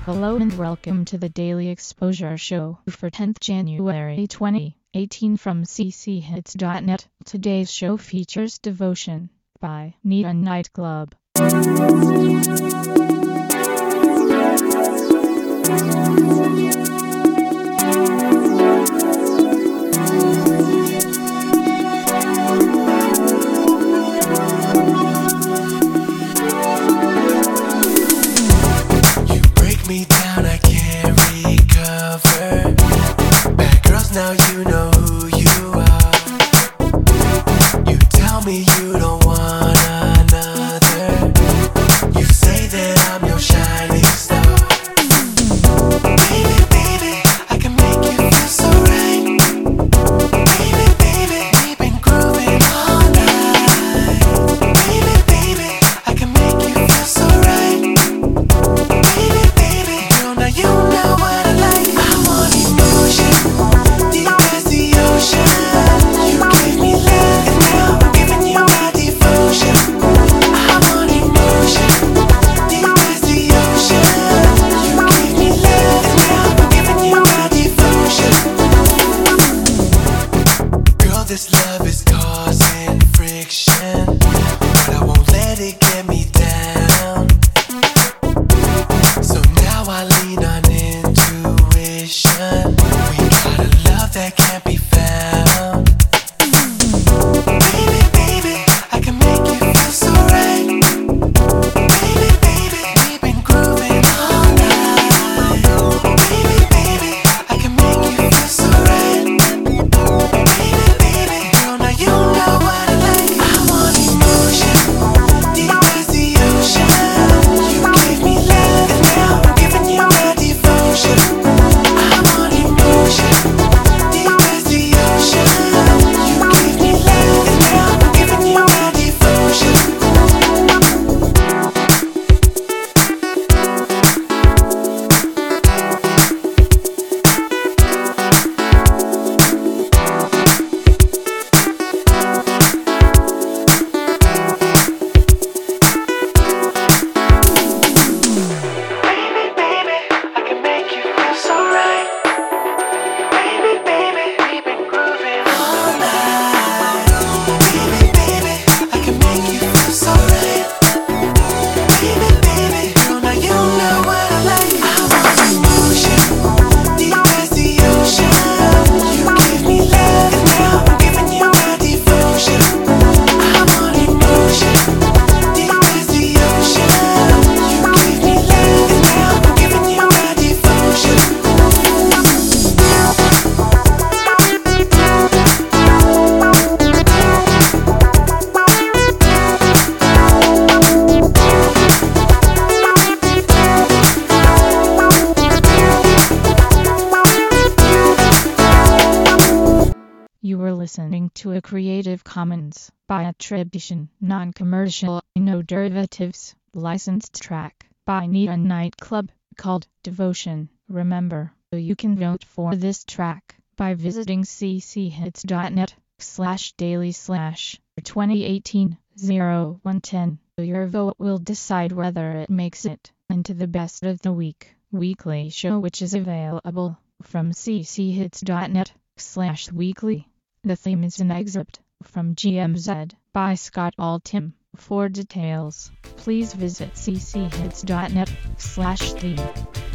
Hello and welcome to the Daily Exposure Show for 10th January 2018 from cchits.net. Today's show features Devotion by Neon Nightclub. Me down, I can't recover. Bad girls, now you know who you are. You tell me you don't want another. You say that I'm your shining star. Baby, baby, I can make you feel so right. Baby, baby, we've been grooving all night. Baby, baby, I can make you feel so right. You know what I like. I want emotion, deep as the ocean. You gave me love, and now I'm giving you my devotion. I want emotion, deep as the ocean. You gave me love, and now I'm giving you my devotion. Girl, this love is causing friction, but I won't let it get me down. So now I lean on intuition. We got a love that can't be found. Baby, baby, I can make you feel so right. Baby, baby, we've been grooving all night. Baby, baby, I can make you feel so right. Baby, baby, girl, now you know what I like. I want emotion, deep as the ocean. You gave me love, and now I'm giving you my devotion. I want emotion, deep as the ocean. You gave me love, and now I'm giving you my devotion. Baby, baby, I can make you feel so right. Baby, baby, we've been grooving all night. Baby, baby, I can make you feel so right. Baby, baby, girl, now you know what I like. I want emotion, deep as the ocean. You gave me love, and now I'm giving you my devotion. I want emotion, deep as the ocean. You gave me love, and now I'm giving you my devotion. You were listening to a Creative Commons by attribution, non-commercial, no derivatives, licensed track by Neon Nightclub called Devotion. Remember, you can vote for this track by visiting cchits.net/daily/2018-0110. Your vote will decide whether it makes it into the Best of the Week weekly show, which is available from cchits.net/weekly. The theme is an excerpt from GMZ by Scott Altham. For details, please visit cchits.net/theme.